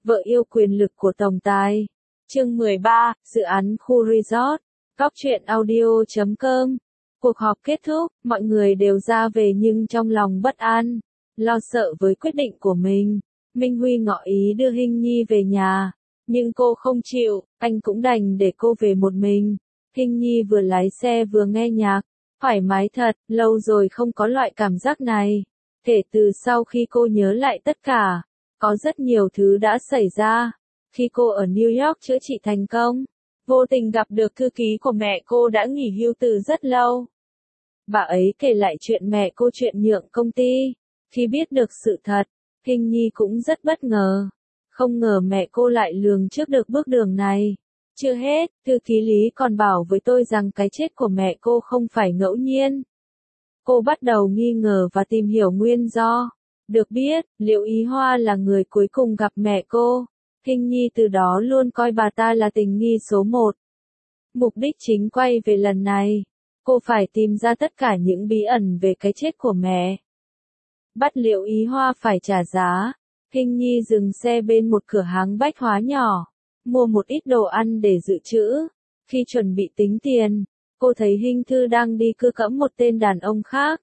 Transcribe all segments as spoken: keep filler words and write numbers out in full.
vợ yêu quyền lực của tổng tài. Chương mười ba, dự án khu resort. Góc truyện audio chấm com. Cuộc họp kết thúc, mọi người đều ra về nhưng trong lòng bất an, lo sợ với quyết định của mình. Minh Huy ngỏ ý đưa Hinh Nhi về nhà, nhưng cô không chịu, anh cũng đành để cô về một mình. Hinh Nhi vừa lái xe vừa nghe nhạc, thoải mái thật, lâu rồi không có loại cảm giác này. Kể từ sau khi cô nhớ lại tất cả, có rất nhiều thứ đã xảy ra. Khi cô ở New York chữa trị thành công, vô tình gặp được thư ký của mẹ cô đã nghỉ hưu từ rất lâu. Bà ấy kể lại chuyện mẹ cô chuyện nhượng công ty. Khi biết được sự thật, Hinh Nhi cũng rất bất ngờ. Không ngờ mẹ cô lại lường trước được bước đường này. Chưa hết, thư ký Lý còn bảo với tôi rằng cái chết của mẹ cô không phải ngẫu nhiên. Cô bắt đầu nghi ngờ và tìm hiểu nguyên do. Được biết, Liễu Ý Hoa là người cuối cùng gặp mẹ cô. Hinh Nhi từ đó luôn coi bà ta là tình nghi số một. Mục đích chính quay về lần này, cô phải tìm ra tất cả những bí ẩn về cái chết của mẹ. Bắt Liễu Ý Hoa phải trả giá. Hinh Nhi dừng xe bên một cửa hàng bách hóa nhỏ, mua một ít đồ ăn để dự trữ. Khi chuẩn bị tính tiền, cô thấy Hinh Thư đang đi cưa cẫm một tên đàn ông khác.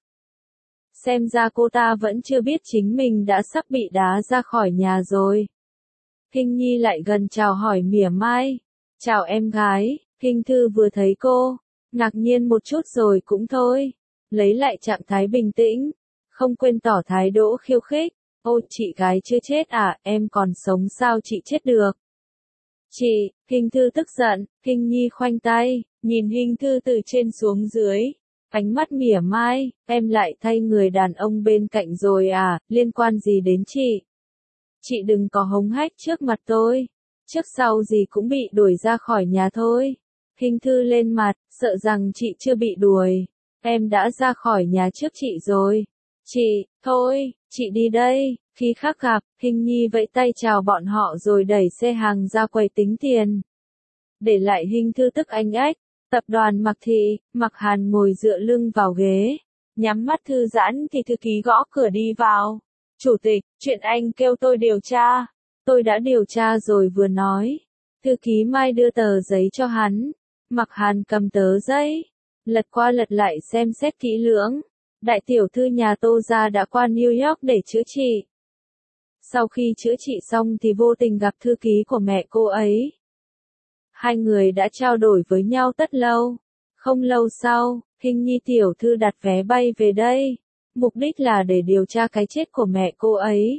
Xem ra cô ta vẫn chưa biết chính mình đã sắp bị đá ra khỏi nhà rồi. Hinh Nhi lại gần chào hỏi mỉa mai. Chào em gái. Hinh Thư vừa thấy cô, ngạc nhiên một chút rồi cũng thôi. Lấy lại trạng thái bình tĩnh, không quên tỏ thái độ khiêu khích. Ô, chị gái chưa chết à, em còn sống sao chị chết được? Chị, Hinh Thư tức giận. Hinh Nhi khoanh tay, nhìn Hinh Thư từ trên xuống dưới. Ánh mắt mỉa mai, em lại thay người đàn ông bên cạnh rồi à, liên quan gì đến chị? Chị đừng có hống hách trước mặt tôi, trước sau gì cũng bị đuổi ra khỏi nhà thôi. Hinh Thư lên mặt, sợ rằng chị chưa bị đuổi, em đã ra khỏi nhà trước chị rồi. Chị, thôi, chị đi đây. Khi khác gặp, Hinh Nhi vẫy tay chào bọn họ rồi đẩy xe hàng ra quầy tính tiền. Để lại Hinh Thư tức anh ách. Tập đoàn Mạc Thị, Mạc Hàn ngồi dựa lưng vào ghế, nhắm mắt thư giãn thì thư ký gõ cửa đi vào. Chủ tịch, chuyện anh kêu tôi điều tra. Tôi đã điều tra rồi vừa nói. Thư ký Mai đưa tờ giấy cho hắn. Mạc Hàn cầm tờ giấy, lật qua lật lại xem xét kỹ lưỡng. Đại tiểu thư nhà Tô gia đã qua New York để chữa trị. Sau khi chữa trị xong thì vô tình gặp thư ký của mẹ cô ấy. Hai người đã trao đổi với nhau rất lâu. Không lâu sau, Hinh Nhi tiểu thư đặt vé bay về đây. Mục đích là để điều tra cái chết của mẹ cô ấy.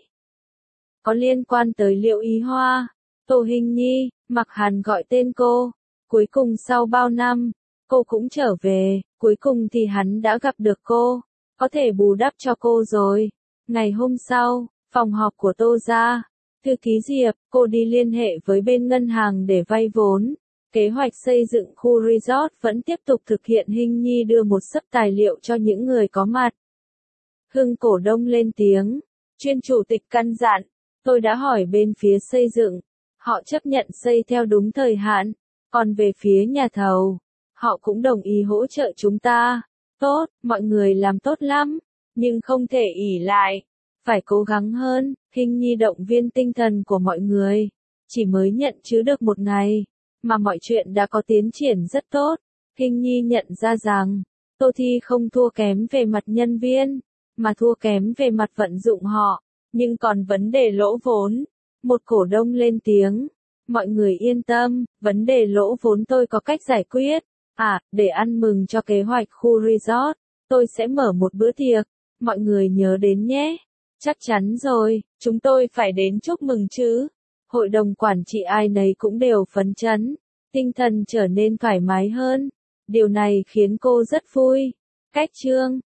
Có liên quan tới Liễu Ý Hoa. Tô Hinh Nhi, Mạc Hàn gọi tên cô. Cuối cùng sau bao năm, cô cũng trở về. Cuối cùng thì hắn đã gặp được cô. Có thể bù đắp cho cô rồi. Ngày hôm sau, phòng họp của Tô gia. Thư ký Diệp, cô đi liên hệ với bên ngân hàng để vay vốn. Kế hoạch xây dựng khu resort vẫn tiếp tục thực hiện. Hinh Nhi đưa một xấp tài liệu cho những người có mặt. Hưng cổ đông lên tiếng. Chuyên chủ tịch căn dặn, tôi đã hỏi bên phía xây dựng. Họ chấp nhận xây theo đúng thời hạn. Còn về phía nhà thầu, họ cũng đồng ý hỗ trợ chúng ta. Tốt, mọi người làm tốt lắm. Nhưng không thể ỷ lại. Phải cố gắng hơn. Hinh Nhi động viên tinh thần của mọi người. Chỉ mới nhận chứ được một ngày, mà mọi chuyện đã có tiến triển rất tốt. Hinh Nhi nhận ra rằng, Tô Thi không thua kém về mặt nhân viên, mà thua kém về mặt vận dụng họ. Nhưng còn vấn đề lỗ vốn. Một cổ đông lên tiếng. Mọi người yên tâm, vấn đề lỗ vốn tôi có cách giải quyết. À, để ăn mừng cho kế hoạch khu resort, tôi sẽ mở một bữa tiệc. Mọi người nhớ đến nhé. Chắc chắn rồi, chúng tôi phải đến chúc mừng chứ. Hội đồng quản trị ai nấy cũng đều phấn chấn, tinh thần trở nên thoải mái hơn. Điều này khiến cô rất vui. Cách chương